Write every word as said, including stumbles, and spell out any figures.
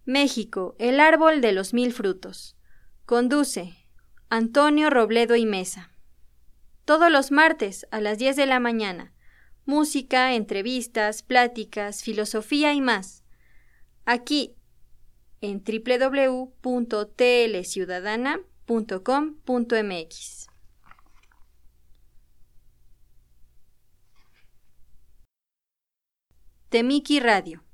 México, el árbol de los mil frutos. Conduce Antonio Robledo y Mesa. Todos los martes a las diez de la mañana. Música, entrevistas, pláticas, filosofía y más. Aquí en doble u doble u doble u punto t l ciudadana punto com punto m x. Temiki Radio.